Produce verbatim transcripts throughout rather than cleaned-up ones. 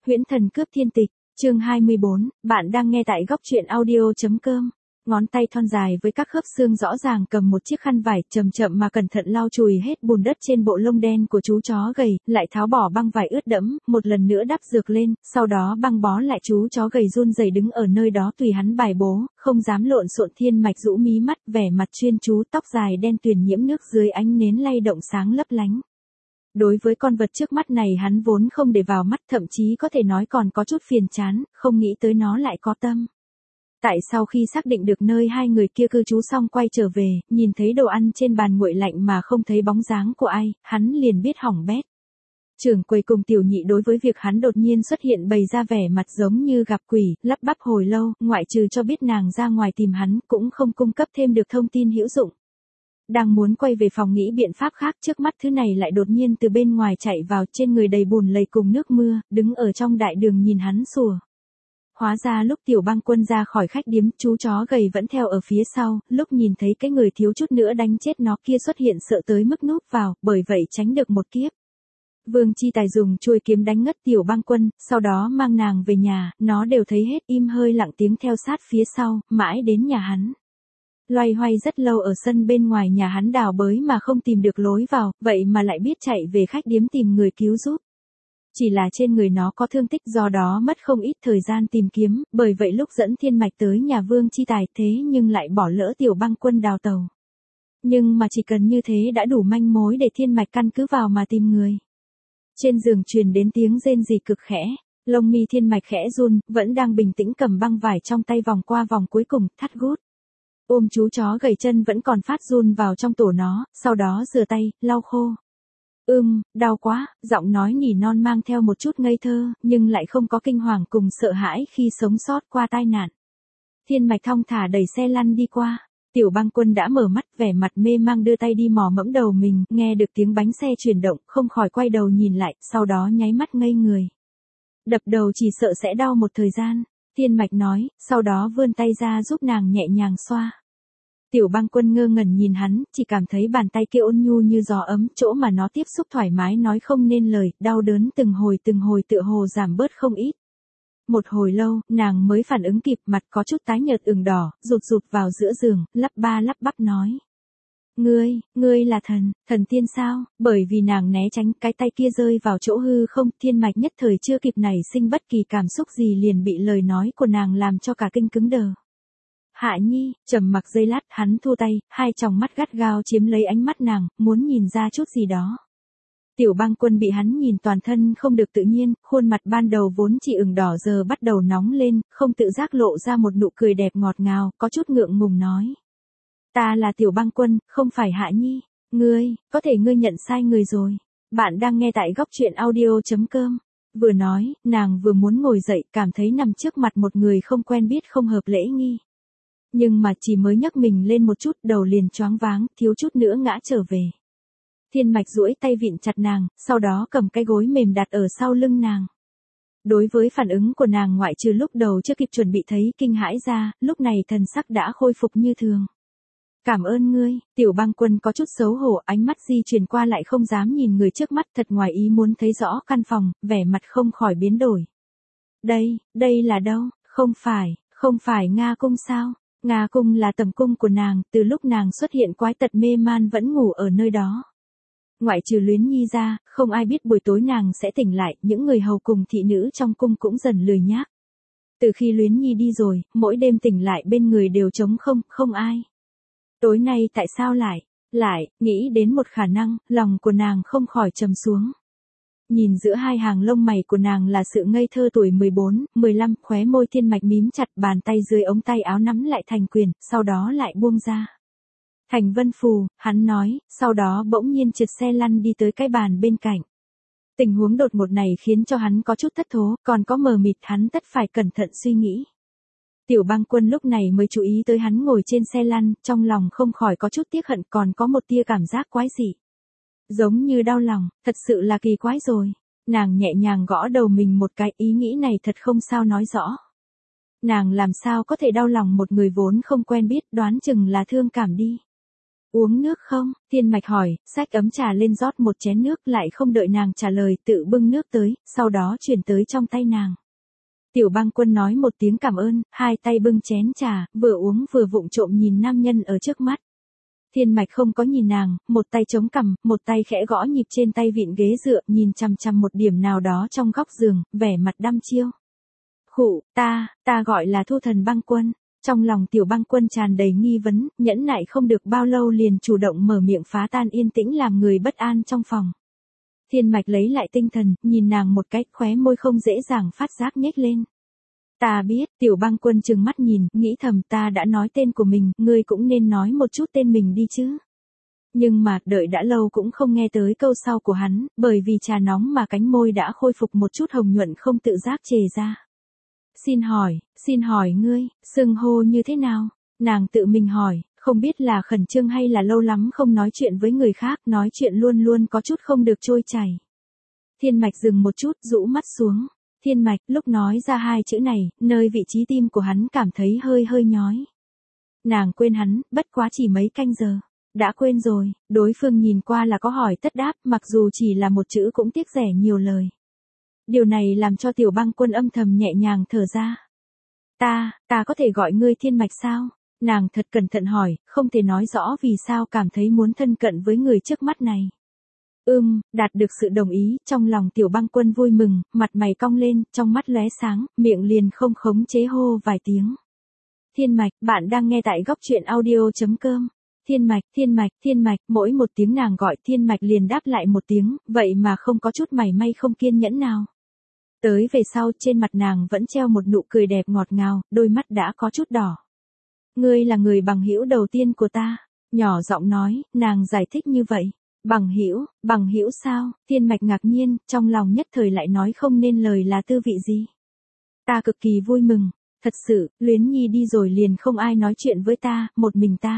Huyễn Thần Cướp Thiên Tịch, chương hai mươi bốn, bạn đang nghe tại góc truyện audio.com. Ngón tay thon dài với các khớp xương rõ ràng cầm một chiếc khăn vải, chậm chậm mà cẩn thận lau chùi hết bùn đất trên bộ lông đen của chú chó gầy, lại tháo bỏ băng vải ướt đẫm, một lần nữa đắp dược lên, sau đó băng bó lại. Chú chó gầy run rẩy đứng ở nơi đó tùy hắn bài bố, không dám lộn xộn. Thiên Mạch rũ mí mắt, vẻ mặt chuyên chú, tóc dài đen tuyền nhiễm nước dưới ánh nến lay động sáng lấp lánh. Đối với con vật trước mắt này hắn vốn không để vào mắt, thậm chí có thể nói còn có chút phiền chán, không nghĩ tới nó lại có tâm. Tại sau khi xác định được nơi hai người kia cư trú xong quay trở về, nhìn thấy đồ ăn trên bàn nguội lạnh mà không thấy bóng dáng của ai, hắn liền biết hỏng bét. Trưởng quầy cùng tiểu nhị đối với việc hắn đột nhiên xuất hiện bày ra vẻ mặt giống như gặp quỷ, lắp bắp hồi lâu, ngoại trừ cho biết nàng ra ngoài tìm hắn, cũng không cung cấp thêm được thông tin hữu dụng. Đang muốn quay về phòng nghĩ biện pháp khác, trước mắt thứ này lại đột nhiên từ bên ngoài chạy vào, trên người đầy bùn lầy cùng nước mưa, đứng ở trong đại đường nhìn hắn sủa. Hóa ra lúc Tiểu Bang Quân ra khỏi khách điếm, chú chó gầy vẫn theo ở phía sau, lúc nhìn thấy cái người thiếu chút nữa đánh chết nó kia xuất hiện sợ tới mức núp vào, bởi vậy tránh được một kiếp. Vương Chi Tài dùng chuôi kiếm đánh ngất Tiểu Bang Quân, sau đó mang nàng về nhà, nó đều thấy hết, im hơi lặng tiếng theo sát phía sau, mãi đến nhà hắn. Loay hoay rất lâu ở sân bên ngoài nhà hắn đào bới mà không tìm được lối vào, vậy mà lại biết chạy về khách điếm tìm người cứu giúp. Chỉ là trên người nó có thương tích, do đó mất không ít thời gian tìm kiếm, bởi vậy lúc dẫn Thiên Mạch tới nhà Vương Chi Tài thế nhưng lại bỏ lỡ Tiểu Bang Quân đào tàu. Nhưng mà chỉ cần như thế đã đủ manh mối để Thiên Mạch căn cứ vào mà tìm người. Trên giường truyền đến tiếng rên rỉ cực khẽ, lông mi Thiên Mạch khẽ run, vẫn đang bình tĩnh cầm băng vải trong tay vòng qua vòng cuối cùng, thắt gút. Ôm chú chó gầy chân vẫn còn phát run vào trong tổ nó, sau đó rửa tay, lau khô. Ưm, đau quá, giọng nói nỉ non mang theo một chút ngây thơ, nhưng lại không có kinh hoàng cùng sợ hãi khi sống sót qua tai nạn. Thiên Mạch thong thả đẩy xe lăn đi qua, Tiểu Bang Quân đã mở mắt, vẻ mặt mê mang đưa tay đi mò mẫm đầu mình, nghe được tiếng bánh xe chuyển động, không khỏi quay đầu nhìn lại, sau đó nháy mắt ngây người. Đập đầu chỉ sợ sẽ đau một thời gian, Thiên Mạch nói, sau đó vươn tay ra giúp nàng nhẹ nhàng xoa. Tiểu Bang Quân ngơ ngẩn nhìn hắn, chỉ cảm thấy bàn tay kia ôn nhu như gió ấm, chỗ mà nó tiếp xúc thoải mái nói không nên lời, đau đớn từng hồi từng hồi tựa hồ giảm bớt không ít. Một hồi lâu, nàng mới phản ứng kịp, mặt có chút tái nhợt ửng đỏ, rụt rụt vào giữa giường, lắp ba lắp bắp nói. Ngươi, ngươi là thần, thần tiên sao? Bởi vì nàng né tránh, cái tay kia rơi vào chỗ hư không, Thiên Mạch nhất thời chưa kịp nảy sinh bất kỳ cảm xúc gì liền bị lời nói của nàng làm cho cả kinh cứng đờ. Hạ Nhi, trầm mặc giây lát, hắn thua tay, hai tròng mắt gắt gao chiếm lấy ánh mắt nàng, muốn nhìn ra chút gì đó. Tiểu Bang Quân bị hắn nhìn toàn thân không được tự nhiên, khuôn mặt ban đầu vốn chỉ ửng đỏ giờ bắt đầu nóng lên, không tự giác lộ ra một nụ cười đẹp ngọt ngào, có chút ngượng ngùng nói. Ta là Tiểu Bang Quân, không phải Hạ Nhi. Ngươi, có thể ngươi nhận sai người rồi. Bạn đang nghe tại góc truyện audio.com. Vừa nói, nàng vừa muốn ngồi dậy, cảm thấy nằm trước mặt một người không quen biết không hợp lễ nghi. Nhưng mà chỉ mới nhấc mình lên một chút, đầu liền choáng váng, thiếu chút nữa ngã trở về. Thiên Mạch duỗi tay vịn chặt nàng, sau đó cầm cái gối mềm đặt ở sau lưng nàng. Đối với phản ứng của nàng ngoại trừ lúc đầu chưa kịp chuẩn bị thấy kinh hãi ra, lúc này thần sắc đã khôi phục như thường. Cảm ơn ngươi, Tiểu Bang Quân có chút xấu hổ, ánh mắt di chuyển qua lại không dám nhìn người trước mắt, thật ngoài ý muốn thấy rõ căn phòng, vẻ mặt không khỏi biến đổi. Đây, đây là đâu? Không phải, không phải Nga Cung sao? Nga Cung là tầm cung của nàng, từ lúc nàng xuất hiện quái tật mê man vẫn ngủ ở nơi đó. Ngoại trừ Luyến Nhi ra, không ai biết buổi tối nàng sẽ tỉnh lại, những người hầu cùng thị nữ trong cung cũng dần lười nhác. Từ khi Luyến Nhi đi rồi, mỗi đêm tỉnh lại bên người đều trống không, không ai. Tối nay tại sao lại, lại, nghĩ đến một khả năng, lòng của nàng không khỏi trầm xuống. Nhìn giữa hai hàng lông mày của nàng là sự ngây thơ tuổi mười bốn, mười lăm, khóe môi Thiên Mạch mím chặt, bàn tay dưới ống tay áo nắm lại thành quyền, sau đó lại buông ra. Thành Vân Phù, hắn nói, sau đó bỗng nhiên trượt xe lăn đi tới cái bàn bên cạnh. Tình huống đột ngột này khiến cho hắn có chút thất thố, còn có mờ mịt, hắn tất phải cẩn thận suy nghĩ. Tiểu Bang Quân lúc này mới chú ý tới hắn ngồi trên xe lăn, trong lòng không khỏi có chút tiếc hận, còn có một tia cảm giác quái dị. Giống như đau lòng, thật sự là kỳ quái rồi. Nàng nhẹ nhàng gõ đầu mình một cái, ý nghĩ này thật không sao nói rõ. Nàng làm sao có thể đau lòng một người vốn không quen biết, đoán chừng là thương cảm đi. Uống nước không? Thiên Mạch hỏi, xách ấm trà lên rót một chén nước, lại không đợi nàng trả lời, tự bưng nước tới, sau đó chuyển tới trong tay nàng. Tiểu Băng Quân nói một tiếng cảm ơn, hai tay bưng chén trà, vừa uống vừa vụng trộm nhìn nam nhân ở trước mắt. Thiên Mạch không có nhìn nàng, một tay chống cằm, một tay khẽ gõ nhịp trên tay vịn ghế dựa, nhìn chằm chằm một điểm nào đó trong góc giường, vẻ mặt đăm chiêu. Khụ, ta, ta gọi là Thu Thần Băng Quân. Trong lòng Tiểu Băng Quân tràn đầy nghi vấn, nhẫn nại không được bao lâu liền chủ động mở miệng phá tan yên tĩnh làm người bất an trong phòng. Thiên Mạch lấy lại tinh thần, nhìn nàng một cách, khóe môi không dễ dàng phát giác nhếch lên. Ta biết, Tiểu Băng Quân trừng mắt nhìn, nghĩ thầm ta đã nói tên của mình, ngươi cũng nên nói một chút tên mình đi chứ. Nhưng mà, đợi đã lâu cũng không nghe tới câu sau của hắn, bởi vì trà nóng mà cánh môi đã khôi phục một chút hồng nhuận không tự giác chề ra. Xin hỏi, xin hỏi ngươi, xưng hô như thế nào? Nàng tự mình hỏi, không biết là khẩn trương hay là lâu lắm không nói chuyện với người khác, nói chuyện luôn luôn có chút không được trôi chảy. Thiên Mạch dừng một chút, rũ mắt xuống. Thiên Mạch, lúc nói ra hai chữ này, nơi vị trí tim của hắn cảm thấy hơi hơi nhói. Nàng quên hắn, bất quá chỉ mấy canh giờ. Đã quên rồi, đối phương nhìn qua là có hỏi tất đáp, mặc dù chỉ là một chữ cũng tiếc rẻ nhiều lời. Điều này làm cho Tiểu Băng Quân âm thầm nhẹ nhàng thở ra. Ta, ta có thể gọi ngươi Thiên Mạch sao? Nàng thật cẩn thận hỏi, không thể nói rõ vì sao cảm thấy muốn thân cận với người trước mắt này. Ưm, đạt được sự đồng ý, trong lòng Tiểu Băng Quân vui mừng, mặt mày cong lên, trong mắt lóe sáng, miệng liền không khống chế hô vài tiếng. Thiên Mạch, bạn đang nghe tại góc truyện audio chấm com. Thiên Mạch, Thiên Mạch, Thiên Mạch, mỗi một tiếng nàng gọi Thiên Mạch liền đáp lại một tiếng, vậy mà không có chút mảy may không kiên nhẫn nào. Tới về sau trên mặt nàng vẫn treo một nụ cười đẹp ngọt ngào, đôi mắt đã có chút đỏ. Ngươi là người bằng hữu đầu tiên của ta, nhỏ giọng nói, nàng giải thích như vậy. Bằng hữu, bằng hữu sao? Thiên Mạch ngạc nhiên, trong lòng nhất thời lại nói không nên lời là tư vị gì. Ta cực kỳ vui mừng, thật sự, Luyến Nhi đi rồi liền không ai nói chuyện với ta, một mình ta.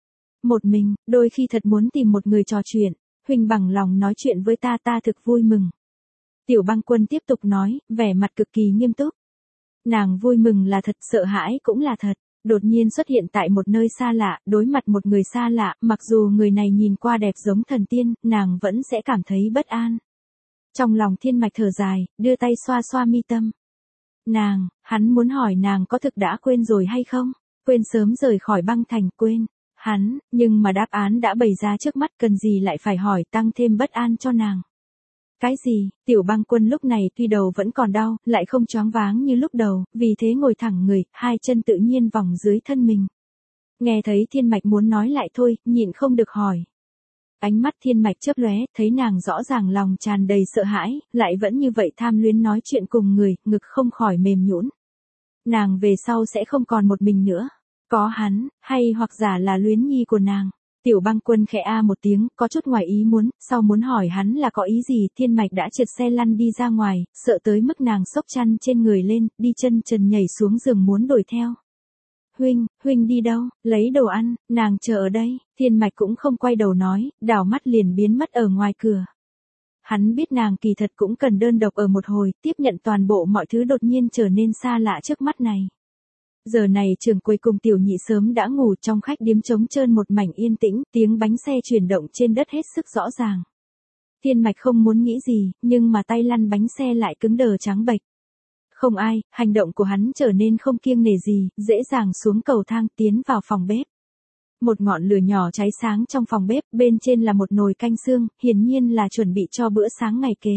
Một mình, đôi khi thật muốn tìm một người trò chuyện, huynh bằng lòng nói chuyện với ta, ta thực vui mừng. Tiểu Băng Quân tiếp tục nói, vẻ mặt cực kỳ nghiêm túc. Nàng vui mừng là thật, sợ hãi cũng là thật. Đột nhiên xuất hiện tại một nơi xa lạ, đối mặt một người xa lạ, mặc dù người này nhìn qua đẹp giống thần tiên, nàng vẫn sẽ cảm thấy bất an. Trong lòng Thiên Mạch thở dài, đưa tay xoa xoa mi tâm. Nàng, hắn muốn hỏi nàng có thực đã quên rồi hay không? Quên sớm rời khỏi băng thành, quên. Hắn, nhưng mà đáp án đã bày ra trước mắt, cần gì lại phải hỏi, tăng thêm bất an cho nàng. Cái gì? Tiểu Băng Quân lúc này tuy đầu vẫn còn đau, lại không choáng váng như lúc đầu, vì thế ngồi thẳng người, hai chân tự nhiên vòng dưới thân mình. Nghe thấy Thiên Mạch muốn nói lại thôi, nhịn không được hỏi. Ánh mắt Thiên Mạch chớp lóe, thấy nàng rõ ràng lòng tràn đầy sợ hãi, lại vẫn như vậy tham luyến nói chuyện cùng người, ngực không khỏi mềm nhũn. Nàng về sau sẽ không còn một mình nữa. Có hắn, hay hoặc giả là Luyến Nhi của nàng. Tiểu Băng Quân khẽ a một tiếng, có chút ngoài ý muốn, sau muốn hỏi hắn là có ý gì, Thiên Mạch đã trượt xe lăn đi ra ngoài, sợ tới mức nàng xốc chăn trên người lên, đi chân trần nhảy xuống giường muốn đuổi theo. Huynh, huynh đi đâu, lấy đồ ăn, nàng chờ ở đây, Thiên Mạch cũng không quay đầu nói, đảo mắt liền biến mất ở ngoài cửa. Hắn biết nàng kỳ thật cũng cần đơn độc ở một hồi, tiếp nhận toàn bộ mọi thứ đột nhiên trở nên xa lạ trước mắt này. Giờ này Trường Quầy cùng Tiểu Nhị sớm đã ngủ, trong khách điếm trống trơn một mảnh yên tĩnh, tiếng bánh xe chuyển động trên đất hết sức rõ ràng. Thiên Mạch không muốn nghĩ gì, nhưng mà tay lăn bánh xe lại cứng đờ trắng bệch. Không ai, hành động của hắn trở nên không kiêng nể gì, dễ dàng xuống cầu thang tiến vào phòng bếp. Một ngọn lửa nhỏ cháy sáng trong phòng bếp, bên trên là một nồi canh xương, hiển nhiên là chuẩn bị cho bữa sáng ngày kế.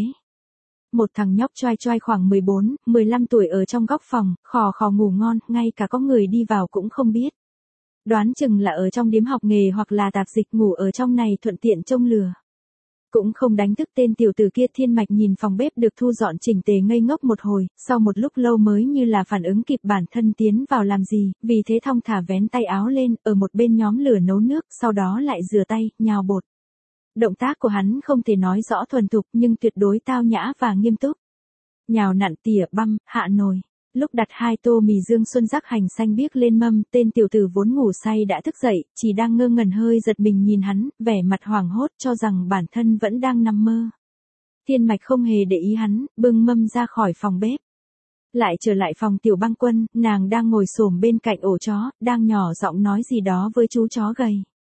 Một thằng nhóc choai choai khoảng mười bốn, mười lăm tuổi ở trong góc phòng, khò khò ngủ ngon, ngay cả có người đi vào cũng không biết. Đoán chừng là ở trong điếm học nghề hoặc là tạp dịch, ngủ ở trong này thuận tiện trông lừa. Cũng không đánh thức tên tiểu tử kia. Thiên Mạch nhìn phòng bếp được thu dọn chỉnh tề ngây ngốc một hồi, sau một lúc lâu mới như là phản ứng kịp bản thân tiến vào làm gì, vì thế thong thả vén tay áo lên, ở một bên nhóm lửa nấu nước, sau đó lại rửa tay, nhào bột. Động tác của hắn không thể nói rõ thuần thục nhưng tuyệt đối tao nhã và nghiêm túc. Nhào nặn tỉa băm, hạ nồi. Lúc đặt hai tô mì dương xuân rắc hành xanh biếc lên mâm, tên tiểu tử vốn ngủ say đã thức dậy, chỉ đang ngơ ngẩn hơi giật mình nhìn hắn, vẻ mặt hoảng hốt cho rằng bản thân vẫn đang nằm mơ. Thiên Mạch không hề để ý hắn, bưng mâm ra khỏi phòng bếp. Lại trở lại phòng Tiểu Băng Quân, nàng đang ngồi xổm bên cạnh ổ chó, đang nhỏ giọng nói gì đó với chú chó gầy.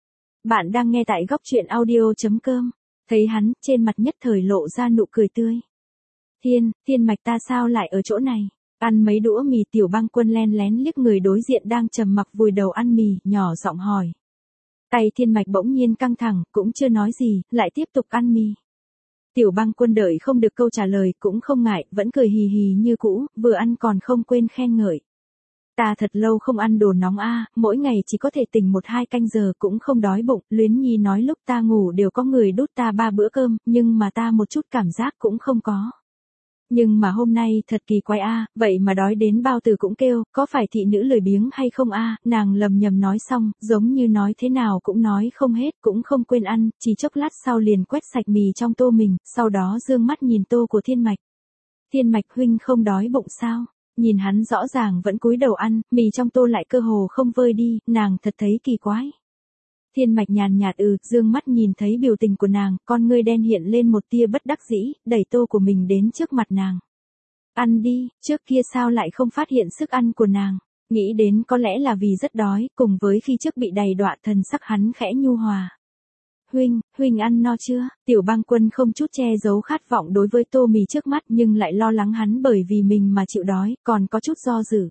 Bạn đang nghe tại góc chuyện audio.com. Thấy hắn, trên mặt nhất thời lộ ra nụ cười tươi. Thiên, Thiên Mạch ta sao lại ở chỗ này? Ăn mấy đũa mì. Tiểu Băng Quân len lén liếc người đối diện đang trầm mặc vùi đầu ăn mì, nhỏ giọng hỏi. Tay Thiên Mạch bỗng nhiên căng thẳng, cũng chưa nói gì, lại tiếp tục ăn mì. Tiểu Băng Quân đợi không được câu trả lời, cũng không ngại, vẫn cười hì hì như cũ, vừa ăn còn không quên khen ngợi. Ta thật lâu không ăn đồ nóng a, mỗi ngày chỉ có thể tỉnh một hai canh giờ cũng không đói bụng. Luyến Nhi nói lúc ta ngủ đều có người đút ta ba bữa cơm, nhưng mà ta một chút cảm giác cũng không có. Nhưng mà hôm nay thật kỳ quái a, vậy mà đói đến bao tử cũng kêu, có phải thị nữ lười biếng hay không a? Nàng lầm nhầm nói xong, giống như nói thế nào cũng nói không hết, cũng không quên ăn, chỉ chốc lát sau liền quét sạch mì trong tô mình, sau đó dương mắt nhìn tô của Thiên Mạch. Thiên Mạch huynh không đói bụng sao? Nhìn hắn rõ ràng vẫn cúi đầu ăn, mì trong tô lại cơ hồ không vơi đi, nàng thật thấy kỳ quái. Thiên Mạch nhàn nhạt ừ, dương mắt nhìn thấy biểu tình của nàng, con ngươi đen hiện lên một tia bất đắc dĩ, đẩy tô của mình đến trước mặt nàng. Ăn đi, trước kia sao lại không phát hiện sức ăn của nàng, nghĩ đến có lẽ là vì rất đói, cùng với khi trước bị đầy đọa thần sắc hắn khẽ nhu hòa. Huynh, huynh ăn no chưa? Tiểu Băng Quân không chút che giấu khát vọng đối với tô mì trước mắt nhưng lại lo lắng hắn bởi vì mình mà chịu đói, còn có chút do dự.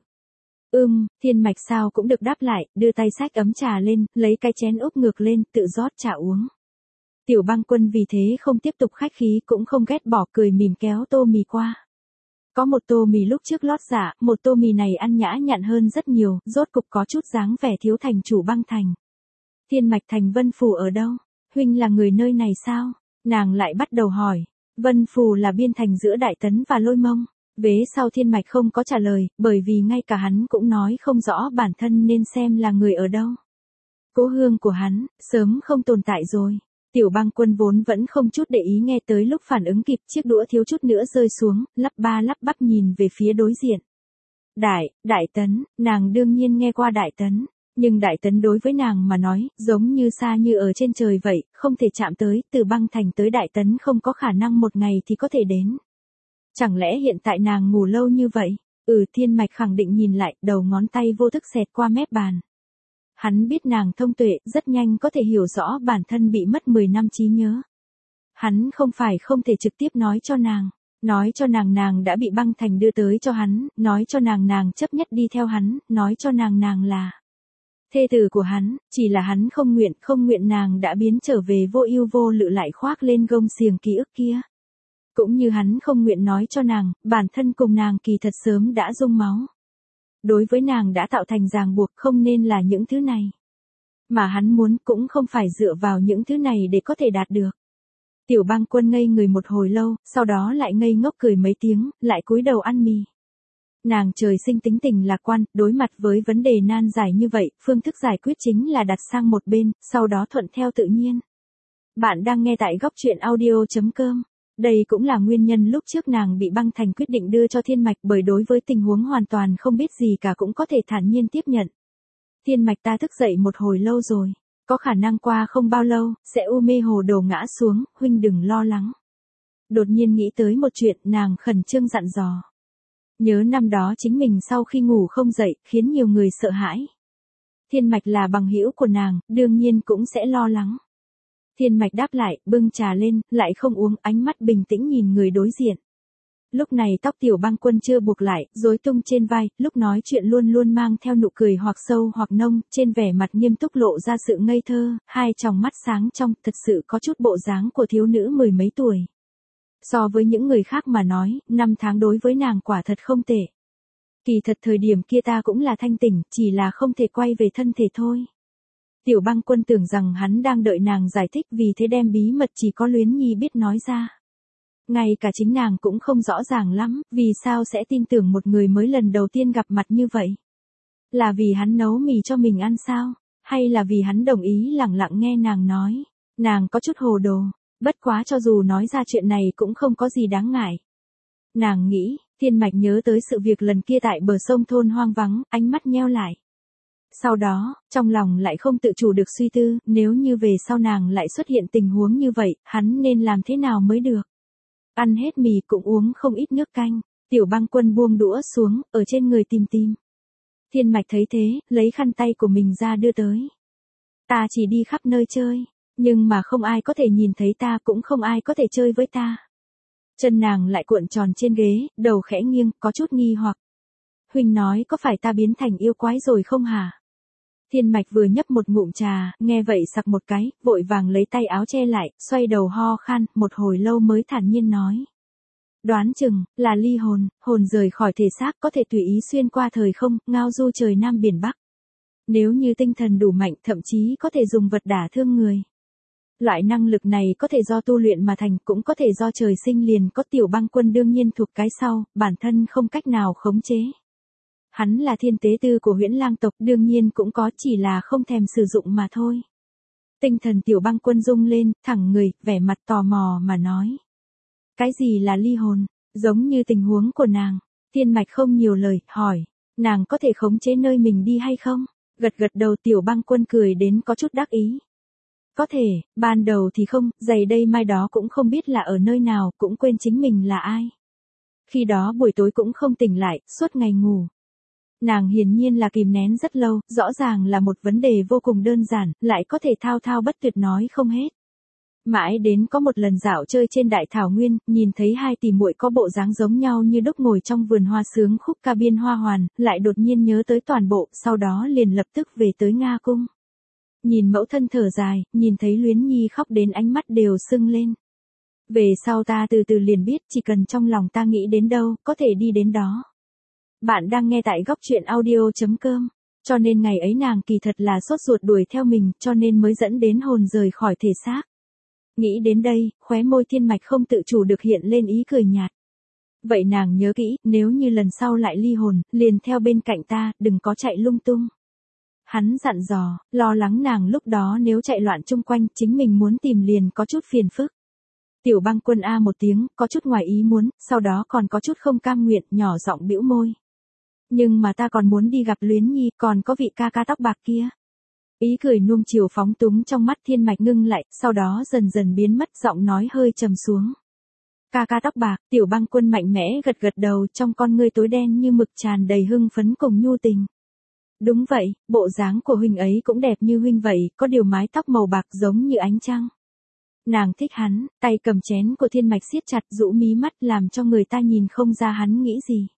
Ưm, Thiên Mạch sao cũng được đáp lại, đưa tay xách ấm trà lên, lấy cái chén úp ngược lên, tự rót trà uống. Tiểu Băng Quân vì thế không tiếp tục khách khí cũng không ghét bỏ, cười mỉm kéo tô mì qua. Có một tô mì lúc trước lót dạ, một tô mì này ăn nhã nhặn hơn rất nhiều, rốt cục có chút dáng vẻ thiếu thành chủ Băng Thành. Thiên Mạch thành Vân Phủ ở đâu? Huynh là người nơi này sao? Nàng lại bắt đầu hỏi. Vân Phù là biên thành giữa Đại Tấn và Lôi Mông. Vế sau Thiên Mạch không có trả lời, bởi vì ngay cả hắn cũng nói không rõ bản thân nên xem là người ở đâu. Cố hương của hắn, sớm không tồn tại rồi. Tiểu Băng Quân vốn vẫn không chút để ý nghe tới lúc phản ứng kịp, chiếc đũa thiếu chút nữa rơi xuống, lắp ba lắp bắp nhìn về phía đối diện. Đại, Đại Tấn, nàng đương nhiên nghe qua Đại Tấn. Nhưng Đại Tấn đối với nàng mà nói, giống như xa như ở trên trời vậy, không thể chạm tới, từ Băng Thành tới Đại Tấn không có khả năng một ngày thì có thể đến. Chẳng lẽ hiện tại nàng ngủ lâu như vậy? Ừ, Thiên Mạch khẳng định nhìn lại, đầu ngón tay vô thức xẹt qua mép bàn. Hắn biết nàng thông tuệ, rất nhanh có thể hiểu rõ bản thân bị mất mười năm trí nhớ. Hắn không phải không thể trực tiếp nói cho nàng. Nói cho nàng nàng đã bị Băng Thành đưa tới cho hắn, nói cho nàng nàng chấp nhất đi theo hắn, nói cho nàng nàng là thê tử của hắn, chỉ là hắn không nguyện, không nguyện nàng đã biến trở về vô ưu vô lự lại khoác lên gông xiềng ký ức kia. Cũng như hắn không nguyện nói cho nàng, bản thân cùng nàng kỳ thật sớm đã rung máu. Đối với nàng đã tạo thành ràng buộc không nên là những thứ này. Mà hắn muốn cũng không phải dựa vào những thứ này để có thể đạt được. Tiểu Băng Quân ngây người một hồi lâu, sau đó lại ngây ngốc cười mấy tiếng, lại cúi đầu ăn mì. Nàng trời sinh tính tình lạc quan, đối mặt với vấn đề nan giải như vậy, phương thức giải quyết chính là đặt sang một bên, sau đó thuận theo tự nhiên. Bạn đang nghe tại góc chuyện audio.com. Đây cũng là nguyên nhân lúc trước nàng bị Băng Thành quyết định đưa cho Thiên Mạch, bởi đối với tình huống hoàn toàn không biết gì cả cũng có thể thản nhiên tiếp nhận. Thiên Mạch ta thức dậy một hồi lâu rồi, có khả năng qua không bao lâu, sẽ u mê hồ đồ ngã xuống, huynh đừng lo lắng. Đột nhiên nghĩ tới một chuyện, nàng khẩn trương dặn dò. Nhớ năm đó chính mình sau khi ngủ không dậy, khiến nhiều người sợ hãi. Thiên Mạch là bằng hữu của nàng, đương nhiên cũng sẽ lo lắng. Thiên Mạch đáp lại, bưng trà lên, lại không uống, ánh mắt bình tĩnh nhìn người đối diện. Lúc này tóc Tiểu Băng Quân chưa buộc lại, rối tung trên vai, lúc nói chuyện luôn luôn mang theo nụ cười hoặc sâu hoặc nông, trên vẻ mặt nghiêm túc lộ ra sự ngây thơ, hai tròng mắt sáng trong, thật sự có chút bộ dáng của thiếu nữ mười mấy tuổi. So với những người khác mà nói, năm tháng đối với nàng quả thật không tệ. Kỳ thật thời điểm kia ta cũng là thanh tỉnh, chỉ là không thể quay về thân thể thôi. Tiểu Băng Quân tưởng rằng hắn đang đợi nàng giải thích, vì thế đem bí mật chỉ có Luyến Nhi biết nói ra. Ngay cả chính nàng cũng không rõ ràng lắm, vì sao sẽ tin tưởng một người mới lần đầu tiên gặp mặt như vậy. Là vì hắn nấu mì cho mình ăn sao? Hay là vì hắn đồng ý lặng lặng nghe nàng nói? Nàng có chút hồ đồ, bất quá cho dù nói ra chuyện này cũng không có gì đáng ngại. Nàng nghĩ, Thiên Mạch nhớ tới sự việc lần kia tại bờ sông thôn hoang vắng, ánh mắt nheo lại. Sau đó, trong lòng lại không tự chủ được suy tư, nếu như về sau nàng lại xuất hiện tình huống như vậy, hắn nên làm thế nào mới được. Ăn hết mì cũng uống không ít nước canh, Tiểu Băng Quân buông đũa xuống, ở trên người tìm tìm. Thiên Mạch thấy thế, lấy khăn tay của mình ra đưa tới. Ta chỉ đi khắp nơi chơi, nhưng mà không ai có thể nhìn thấy ta, cũng không ai có thể chơi với ta. Chân nàng lại cuộn tròn trên ghế, đầu khẽ nghiêng, có chút nghi hoặc. Huynh nói có phải ta biến thành yêu quái rồi không hả? Thiên Mạch vừa nhấp một ngụm trà, nghe vậy sặc một cái, vội vàng lấy tay áo che lại, xoay đầu ho khan, một hồi lâu mới thản nhiên nói. Đoán chừng, là ly hồn, hồn rời khỏi thể xác có thể tùy ý xuyên qua thời không, ngao du trời Nam Biển Bắc. Nếu như tinh thần đủ mạnh thậm chí có thể dùng vật đả thương người. Loại năng lực này có thể do tu luyện mà thành, cũng có thể do trời sinh liền có. Tiểu Băng Quân đương nhiên thuộc cái sau, bản thân không cách nào khống chế. Hắn là thiên tế tư của Huyễn Lang tộc, đương nhiên cũng có, chỉ là không thèm sử dụng mà thôi. Tinh thần Tiểu Băng Quân rung lên, thẳng người, vẻ mặt tò mò mà nói. Cái gì là ly hồn? Giống như tình huống của nàng. Thiên Mạch không nhiều lời, hỏi. Nàng có thể khống chế nơi mình đi hay không? Gật gật đầu. Tiểu Băng Quân cười đến có chút đắc ý. Có thể, ban đầu thì không, giày đây mai đó cũng không biết là ở nơi nào, cũng quên chính mình là ai. Khi đó buổi tối cũng không tỉnh lại, suốt ngày ngủ. Nàng hiển nhiên là kìm nén rất lâu, rõ ràng là một vấn đề vô cùng đơn giản, lại có thể thao thao bất tuyệt nói không hết. Mãi đến có một lần dạo chơi trên đại thảo nguyên, nhìn thấy hai tỷ muội có bộ dáng giống nhau như đúc ngồi trong vườn hoa sướng khúc ca biên hoa hoàn, lại đột nhiên nhớ tới toàn bộ, sau đó liền lập tức về tới Nga cung. Nhìn mẫu thân thở dài, nhìn thấy Luyến Nhi khóc đến ánh mắt đều sưng lên. Về sau ta từ từ liền biết, chỉ cần trong lòng ta nghĩ đến đâu, có thể đi đến đó. Bạn đang nghe tại góc truyện audio.com. Cho nên ngày ấy nàng kỳ thật là sốt ruột đuổi theo mình, cho nên mới dẫn đến hồn rời khỏi thể xác. Nghĩ đến đây, khóe môi Thiên Mạch không tự chủ được hiện lên ý cười nhạt. Vậy nàng nhớ kỹ, nếu như lần sau lại ly hồn, liền theo bên cạnh ta, đừng có chạy lung tung. Hắn dặn dò, lo lắng nàng lúc đó nếu chạy loạn chung quanh, chính mình muốn tìm liền có chút phiền phức. Tiểu Băng Quân a một tiếng, có chút ngoài ý muốn, sau đó còn có chút không cam nguyện, nhỏ giọng bĩu môi. Nhưng mà ta còn muốn đi gặp Luyến Nhi, còn có vị ca ca tóc bạc kia. Ý cười nuông chiều phóng túng trong mắt Thiên Mạch ngưng lại, sau đó dần dần biến mất, giọng nói hơi trầm xuống. Ca ca tóc bạc. Tiểu Băng Quân mạnh mẽ gật gật đầu, trong con ngươi tối đen như mực tràn đầy hưng phấn cùng nhu tình. Đúng vậy, bộ dáng của huynh ấy cũng đẹp như huynh vậy, có điều mái tóc màu bạc giống như ánh trăng. Nàng thích hắn, tay cầm chén của Thiên Mạch siết chặt, rũ mí mắt làm cho người ta nhìn không ra hắn nghĩ gì.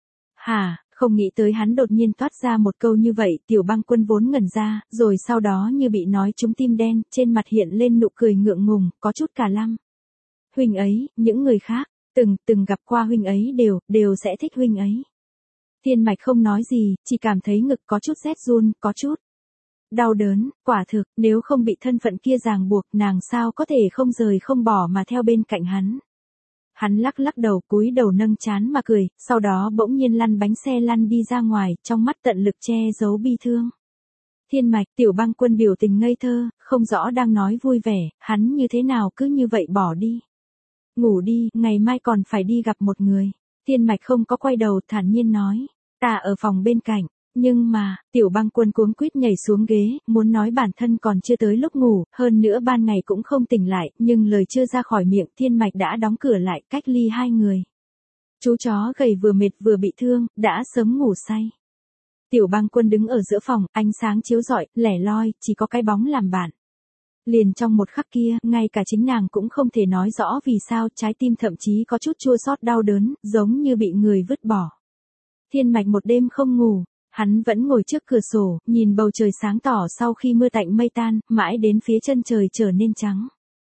Hả, không nghĩ tới hắn đột nhiên toát ra một câu như vậy. Tiểu Băng Quân vốn ngẩn ra, rồi sau đó như bị nói trúng tim đen, trên mặt hiện lên nụ cười ngượng ngùng, có chút cả lăm. Huynh ấy, những người khác, từng, từng gặp qua huynh ấy đều, đều sẽ thích huynh ấy. Thiên Mạch không nói gì, chỉ cảm thấy ngực có chút rét run, có chút đau đớn. Quả thực, nếu không bị thân phận kia ràng buộc, nàng sao có thể không rời không bỏ mà theo bên cạnh hắn. Hắn lắc lắc đầu, cúi đầu nâng trán mà cười, sau đó bỗng nhiên lăn bánh xe lăn đi ra ngoài, trong mắt tận lực che giấu bi thương. Thiên Mạch. Tiểu Băng Quân biểu tình ngây thơ, không rõ đang nói vui vẻ, hắn như thế nào cứ như vậy bỏ đi. Ngủ đi, ngày mai còn phải đi gặp một người. Thiên Mạch không có quay đầu, thản nhiên nói. Ta ở phòng bên cạnh. Nhưng mà, Tiểu Băng Quân cuống quýt nhảy xuống ghế, muốn nói bản thân còn chưa tới lúc ngủ, hơn nữa ban ngày cũng không tỉnh lại, nhưng lời chưa ra khỏi miệng, Thiên Mạch đã đóng cửa lại, cách ly hai người. Chú chó gầy vừa mệt vừa bị thương, đã sớm ngủ say. Tiểu Băng Quân đứng ở giữa phòng, ánh sáng chiếu rọi, lẻ loi, chỉ có cái bóng làm bạn. Liền trong một khắc kia, ngay cả chính nàng cũng không thể nói rõ vì sao, trái tim thậm chí có chút chua xót đau đớn, giống như bị người vứt bỏ. Thiên Mạch một đêm không ngủ. Hắn vẫn ngồi trước cửa sổ, nhìn bầu trời sáng tỏ sau khi mưa tạnh mây tan, mãi đến phía chân trời trở nên trắng.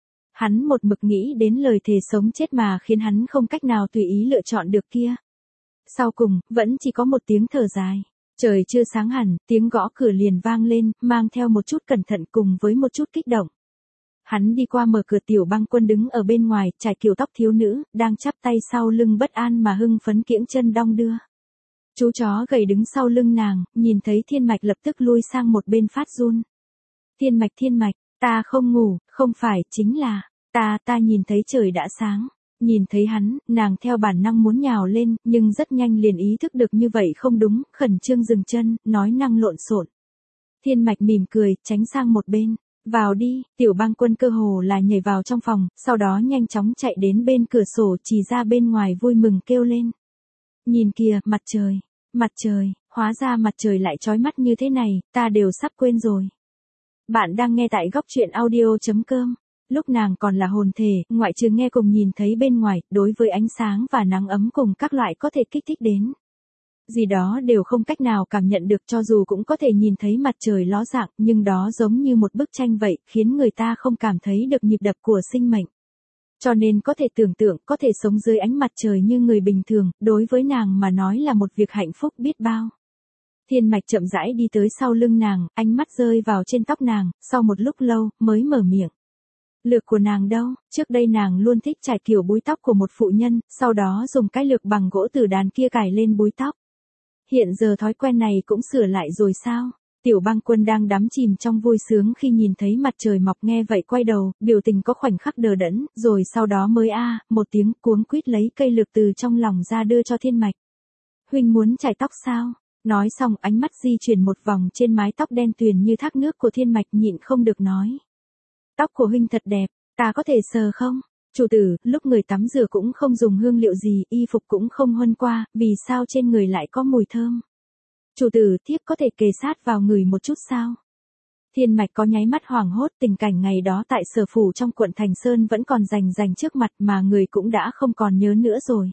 Hắn một mực nghĩ đến lời thề sống chết mà khiến hắn không cách nào tùy ý lựa chọn được kia. Sau cùng, vẫn chỉ có một tiếng thở dài. Trời chưa sáng hẳn, tiếng gõ cửa liền vang lên, mang theo một chút cẩn thận cùng với một chút kích động. Hắn đi qua mở cửa. Tiểu Băng Quân đứng ở bên ngoài, trải kiểu tóc thiếu nữ, đang chắp tay sau lưng bất an mà hưng phấn kiễng chân đong đưa. Chú chó gầy đứng sau lưng nàng, nhìn thấy Thiên Mạch lập tức lui sang một bên phát run. Thiên Mạch Thiên Mạch, ta không ngủ, không phải, chính là, ta, ta nhìn thấy trời đã sáng. Nhìn thấy hắn, nàng theo bản năng muốn nhào lên, nhưng rất nhanh liền ý thức được như vậy không đúng, khẩn trương dừng chân, nói năng lộn xộn. Thiên Mạch mỉm cười, tránh sang một bên. Vào đi. Tiểu Băng Quân cơ hồ là nhảy vào trong phòng, sau đó nhanh chóng chạy đến bên cửa sổ, chỉ ra bên ngoài vui mừng kêu lên. Nhìn kìa, mặt trời, mặt trời, hóa ra mặt trời lại chói mắt như thế này, ta đều sắp quên rồi. Bạn đang nghe tại góc truyện audio.com. Lúc nàng còn là hồn thể, ngoại trừ nghe cùng nhìn thấy bên ngoài, đối với ánh sáng và nắng ấm cùng các loại có thể kích thích đến gì đó đều không cách nào cảm nhận được, cho dù cũng có thể nhìn thấy mặt trời ló dạng, nhưng đó giống như một bức tranh vậy, khiến người ta không cảm thấy được nhịp đập của sinh mệnh. Cho nên có thể tưởng tượng, có thể sống dưới ánh mặt trời như người bình thường, đối với nàng mà nói là một việc hạnh phúc biết bao. Thiên Mạch chậm rãi đi tới sau lưng nàng, ánh mắt rơi vào trên tóc nàng, sau một lúc lâu, mới mở miệng. Lược của nàng đâu? Trước đây nàng luôn thích trải kiểu búi tóc của một phụ nhân, sau đó dùng cái lược bằng gỗ từ đàn kia cài lên búi tóc. Hiện giờ thói quen này cũng sửa lại rồi sao? Tiểu Băng Quân đang đắm chìm trong vui sướng khi nhìn thấy mặt trời mọc, nghe vậy quay đầu, biểu tình có khoảnh khắc đờ đẫn, rồi sau đó mới a, à, một tiếng cuống quýt lấy cây lược từ trong lòng ra đưa cho Thiên Mạch. Huynh muốn chải tóc sao? Nói xong ánh mắt di chuyển một vòng trên mái tóc đen tuyền như thác nước của Thiên Mạch, nhịn không được nói. Tóc của huynh thật đẹp, ta có thể sờ không? Chủ tử, lúc người tắm rửa cũng không dùng hương liệu gì, y phục cũng không huân qua, vì sao trên người lại có mùi thơm? Chủ tử, thiếp có thể kề sát vào người một chút sao? Thiên Mạch có nháy mắt hoảng hốt, tình cảnh ngày đó tại sở phủ trong quận Thành Sơn vẫn còn rành rành trước mặt mà người cũng đã không còn nhớ nữa rồi.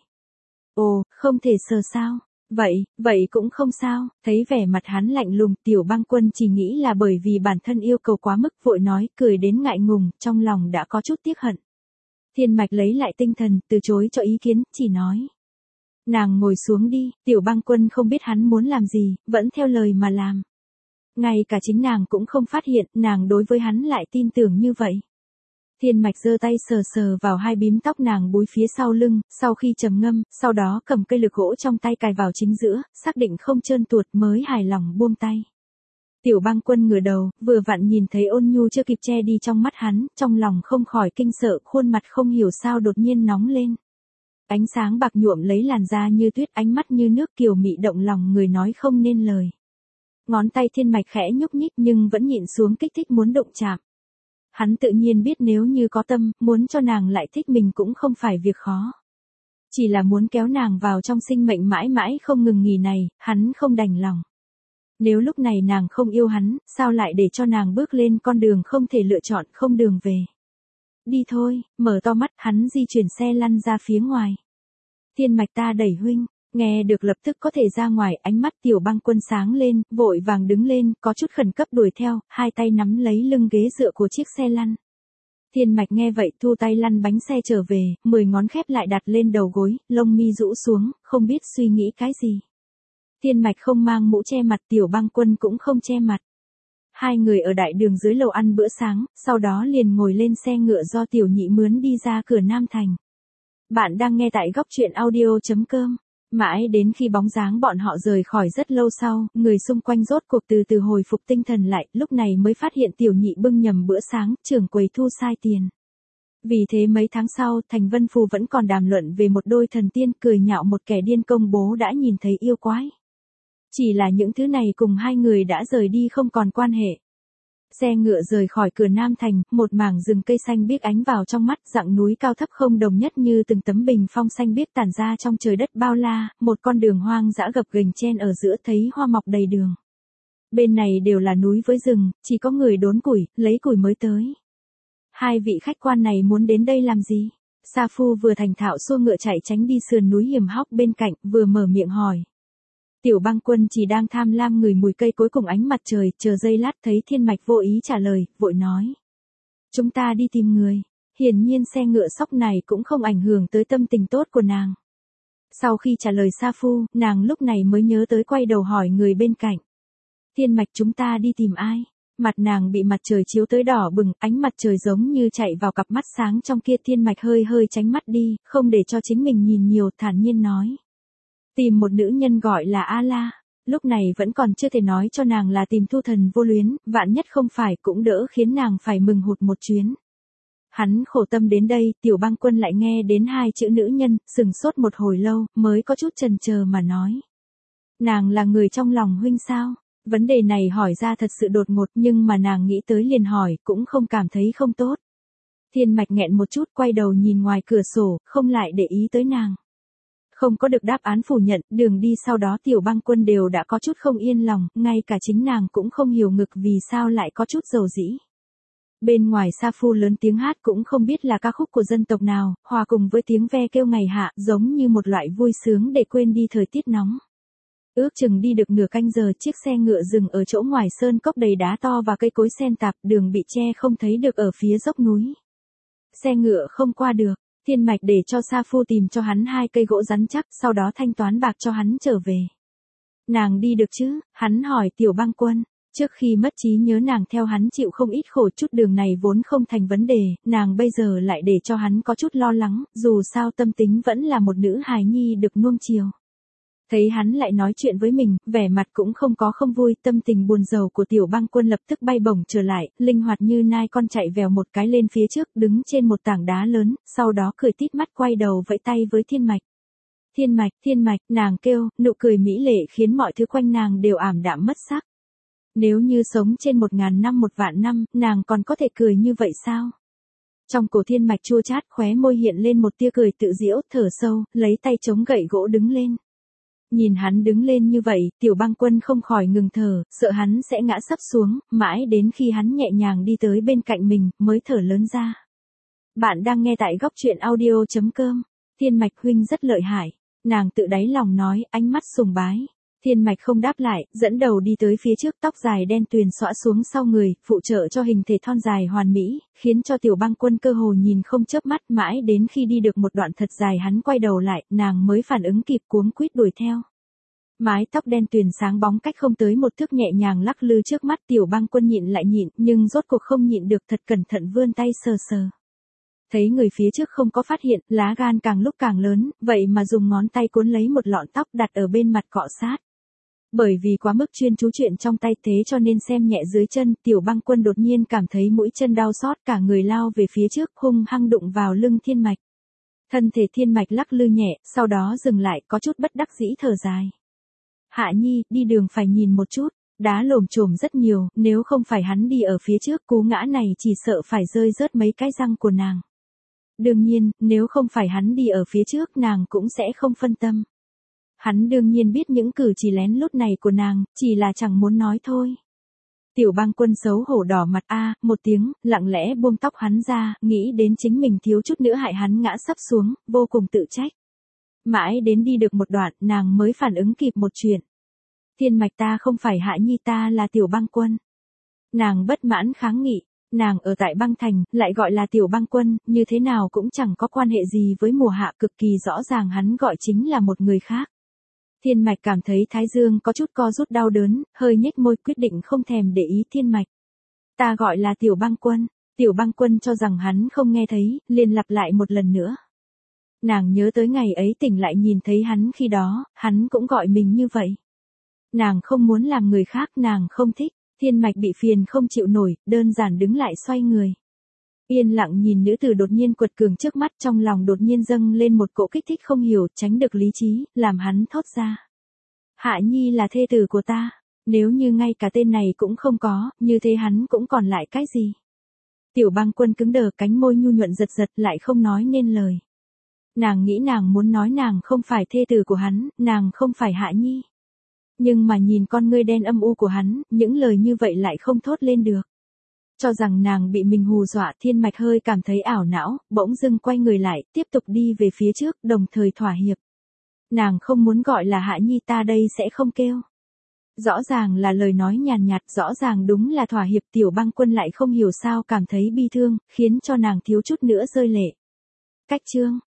Ồ, không thể sờ sao? Vậy, vậy cũng không sao, thấy vẻ mặt hắn lạnh lùng, Tiểu Băng Quân chỉ nghĩ là bởi vì bản thân yêu cầu quá mức, vội nói, cười đến ngại ngùng, trong lòng đã có chút tiếc hận. Thiên Mạch lấy lại tinh thần, từ chối cho ý kiến, chỉ nói. Nàng ngồi xuống đi, Tiểu Băng Quân không biết hắn muốn làm gì, vẫn theo lời mà làm. Ngay cả chính nàng cũng không phát hiện, nàng đối với hắn lại tin tưởng như vậy. Thiên Mạch giơ tay sờ sờ vào hai bím tóc nàng búi phía sau lưng, sau khi trầm ngâm, sau đó cầm cây lược gỗ trong tay cài vào chính giữa, xác định không trơn tuột mới hài lòng buông tay. Tiểu Băng Quân ngửa đầu, vừa vặn nhìn thấy Ôn Nhu chưa kịp che đi trong mắt hắn, trong lòng không khỏi kinh sợ, khuôn mặt không hiểu sao đột nhiên nóng lên. Ánh sáng bạc nhuộm lấy làn da như tuyết, ánh mắt như nước kiều mị động lòng người nói không nên lời. Ngón tay Thiên Mạch khẽ nhúc nhích nhưng vẫn nhịn xuống kích thích muốn đụng chạm. Hắn tự nhiên biết nếu như có tâm, muốn cho nàng lại thích mình cũng không phải việc khó. Chỉ là muốn kéo nàng vào trong sinh mệnh mãi mãi không ngừng nghỉ này, hắn không đành lòng. Nếu lúc này nàng không yêu hắn, sao lại để cho nàng bước lên con đường không thể lựa chọn, không đường về. Đi thôi, mở to mắt, hắn di chuyển xe lăn ra phía ngoài. Thiên Mạch, ta đẩy huynh. Nghe được lập tức có thể ra ngoài, ánh mắt Tiểu Băng Quân sáng lên, vội vàng đứng lên, có chút khẩn cấp đuổi theo, hai tay nắm lấy lưng ghế dựa của chiếc xe lăn. Thiên Mạch nghe vậy thu tay lăn bánh xe trở về, mười ngón khép lại đặt lên đầu gối, lông mi rũ xuống, không biết suy nghĩ cái gì. Thiên Mạch không mang mũ che mặt, Tiểu Băng Quân cũng không che mặt. Hai người ở đại đường dưới lầu ăn bữa sáng, sau đó liền ngồi lên xe ngựa do Tiểu Nhị mướn đi ra cửa Nam Thành. Bạn đang nghe tại góc truyện audio.com. Mãi đến khi bóng dáng bọn họ rời khỏi rất lâu sau, người xung quanh rốt cuộc từ từ hồi phục tinh thần lại, lúc này mới phát hiện Tiểu Nhị bưng nhầm bữa sáng, trưởng quầy thu sai tiền. Vì thế mấy tháng sau, Thành Vân Phù vẫn còn đàm luận về một đôi thần tiên, cười nhạo một kẻ điên công bố đã nhìn thấy yêu quái. Chỉ là những thứ này cùng hai người đã rời đi không còn quan hệ. Xe ngựa rời khỏi cửa Nam Thành, một mảng rừng cây xanh biếc ánh vào trong mắt, dặng núi cao thấp không đồng nhất như từng tấm bình phong xanh biếc tản ra trong trời đất bao la, một con đường hoang dã gập ghềnh chen ở giữa, thấy hoa mọc đầy đường. Bên này đều là núi với rừng, chỉ có người đốn củi, lấy củi mới tới. Hai vị khách quan này muốn đến đây làm gì? Sa Phu vừa thành thạo xua ngựa chạy tránh đi sườn núi hiểm hóc bên cạnh, vừa mở miệng hỏi. Tiểu Băng Quân chỉ đang tham lam ngửi mùi cây cối cùng ánh mặt trời, chờ giây lát thấy Thiên Mạch vô ý trả lời, vội nói. Chúng ta đi tìm người. Hiển nhiên xe ngựa sóc này cũng không ảnh hưởng tới tâm tình tốt của nàng. Sau khi trả lời Sa Phu, nàng lúc này mới nhớ tới quay đầu hỏi người bên cạnh. Thiên Mạch, chúng ta đi tìm ai? Mặt nàng bị mặt trời chiếu tới đỏ bừng, ánh mặt trời giống như chạy vào cặp mắt sáng trong kia. Thiên Mạch hơi hơi tránh mắt đi, không để cho chính mình nhìn nhiều, thản nhiên nói. Tìm một nữ nhân gọi là A La, lúc này vẫn còn chưa thể nói cho nàng là tìm Thu Thần Vô Luyến, vạn nhất không phải cũng đỡ khiến nàng phải mừng hụt một chuyến. Hắn khổ tâm đến đây, Tiểu Băng Quân lại nghe đến hai chữ nữ nhân, sừng sốt một hồi lâu, mới có chút chần chờ mà nói. Nàng là người trong lòng huynh sao? Vấn đề này hỏi ra thật sự đột ngột, nhưng mà nàng nghĩ tới liền hỏi, cũng không cảm thấy không tốt. Thiên Mạch nghẹn một chút, quay đầu nhìn ngoài cửa sổ, không lại để ý tới nàng. Không có được đáp án phủ nhận, đường đi sau đó Tiểu Băng Quân đều đã có chút không yên lòng, ngay cả chính nàng cũng không hiểu ngực vì sao lại có chút dầu dĩ. Bên ngoài Sa Phu lớn tiếng hát cũng không biết là ca khúc của dân tộc nào, hòa cùng với tiếng ve kêu ngày hạ, giống như một loại vui sướng để quên đi thời tiết nóng. Ước chừng đi được nửa canh giờ, chiếc xe ngựa dừng ở chỗ ngoài sơn cốc đầy đá to và cây cối xen tạp, đường bị che không thấy được ở phía dốc núi. Xe ngựa không qua được, Thiên Mạch để cho Sa Phu tìm cho hắn hai cây gỗ rắn chắc, sau đó thanh toán bạc cho hắn trở về. Nàng đi được chứ? Hắn hỏi Tiểu Băng Quân. Trước khi mất trí nhớ nàng theo hắn chịu không ít khổ, chút đường này vốn không thành vấn đề, nàng bây giờ lại để cho hắn có chút lo lắng, dù sao tâm tính vẫn là một nữ hài nhi được nuông chiều. Thấy hắn lại nói chuyện với mình, vẻ mặt cũng không có không vui, tâm tình buồn rầu của Tiểu Băng Quân lập tức bay bổng trở lại, linh hoạt như nai con chạy vèo một cái lên phía trước, đứng trên một tảng đá lớn, sau đó cười tít mắt quay đầu vẫy tay với Thiên Mạch. Thiên Mạch, Thiên Mạch, nàng kêu, nụ cười mỹ lệ khiến mọi thứ quanh nàng đều ảm đạm mất sắc. Nếu như sống trên một ngàn năm một vạn năm, nàng còn có thể cười như vậy sao? Trong cổ Thiên Mạch chua chát, khóe môi hiện lên một tia cười tự giễu, thở sâu, lấy tay chống gậy gỗ đứng lên. Nhìn hắn đứng lên như vậy, Tiểu Băng Quân không khỏi ngừng thở, sợ hắn sẽ ngã sấp xuống, mãi đến khi hắn nhẹ nhàng đi tới bên cạnh mình, mới thở lớn ra. Bạn đang nghe tại góc truyện audio chấm com. Thiên Mạch huynh rất lợi hại. Nàng tự đáy lòng nói, ánh mắt sùng bái. Thiên Mạch không đáp lại, dẫn đầu đi tới phía trước, tóc dài đen tuyền xõa xuống sau người, phụ trợ cho hình thể thon dài hoàn mỹ, khiến cho Tiểu Băng Quân cơ hồ nhìn không chớp mắt, mãi đến khi đi được một đoạn thật dài hắn quay đầu lại, nàng mới phản ứng kịp cuống quýt đuổi theo. Mái tóc đen tuyền sáng bóng cách không tới một thước nhẹ nhàng lắc lư trước mắt, Tiểu Băng Quân nhịn lại nhịn, nhưng rốt cuộc không nhịn được, thật cẩn thận vươn tay sờ sờ. Thấy người phía trước không có phát hiện, lá gan càng lúc càng lớn, vậy mà dùng ngón tay cuốn lấy một lọn tóc đặt ở bên mặt cọ sát. Bởi vì quá mức chuyên chú chuyện trong tay thế cho nên xem nhẹ dưới chân, Tiểu Băng Quân đột nhiên cảm thấy mũi chân đau xót, cả người lao về phía trước, hung hăng đụng vào lưng Thiên Mạch. Thân thể Thiên Mạch lắc lư nhẹ, sau đó dừng lại, có chút bất đắc dĩ thở dài. Hạ Nhi, đi đường phải nhìn một chút, đá lồm chồm rất nhiều, nếu không phải hắn đi ở phía trước, cú ngã này chỉ sợ phải rơi rớt mấy cái răng của nàng. Đương nhiên, nếu không phải hắn đi ở phía trước nàng cũng sẽ không phân tâm. Hắn đương nhiên biết những cử chỉ lén lút này của nàng, chỉ là chẳng muốn nói thôi. Tiểu Băng Quân xấu hổ đỏ mặt a, một tiếng, lặng lẽ buông tóc hắn ra, nghĩ đến chính mình thiếu chút nữa hại hắn ngã sấp xuống, vô cùng tự trách. Mãi đến đi được một đoạn, nàng mới phản ứng kịp một chuyện. Thiên Mạch, ta không phải Hạ Nhi, ta là Tiểu Băng Quân. Nàng bất mãn kháng nghị, nàng ở tại băng thành, lại gọi là Tiểu Băng Quân, như thế nào cũng chẳng có quan hệ gì với mùa hạ, cực kỳ rõ ràng hắn gọi chính là một người khác. Thiên Mạch cảm thấy thái dương có chút co rút đau đớn, hơi nhếch môi quyết định không thèm để ý Thiên Mạch. Ta gọi là Tiểu Băng Quân. Tiểu Băng Quân cho rằng hắn không nghe thấy, liền lặp lại một lần nữa. Nàng nhớ tới ngày ấy tỉnh lại nhìn thấy hắn khi đó, hắn cũng gọi mình như vậy. Nàng không muốn làm người khác, nàng không thích. Thiên Mạch bị phiền không chịu nổi, đơn giản đứng lại xoay người. Yên lặng nhìn nữ tử đột nhiên quật cường trước mắt, trong lòng đột nhiên dâng lên một cỗ kích thích không hiểu, tránh được lý trí, làm hắn thốt ra. Hạ Nhi là thê tử của ta, nếu như ngay cả tên này cũng không có, như thế hắn cũng còn lại cái gì. Tiểu Băng Quân cứng đờ, cánh môi nhu nhuận giật giật, lại không nói nên lời. Nàng nghĩ nàng muốn nói nàng không phải thê tử của hắn, nàng không phải Hạ Nhi. Nhưng mà nhìn con ngươi đen âm u của hắn, những lời như vậy lại không thốt lên được. Cho rằng nàng bị mình hù dọa, Thiên Mạch hơi cảm thấy ảo não, bỗng dưng quay người lại, tiếp tục đi về phía trước, đồng thời thỏa hiệp. Nàng không muốn gọi là Hạ Nhi, ta đây sẽ không kêu. Rõ ràng là lời nói nhàn nhạt, rõ ràng đúng là thỏa hiệp. Tiểu Băng Quân lại không hiểu sao cảm thấy bi thương, khiến cho nàng thiếu chút nữa rơi lệ. Cách chương,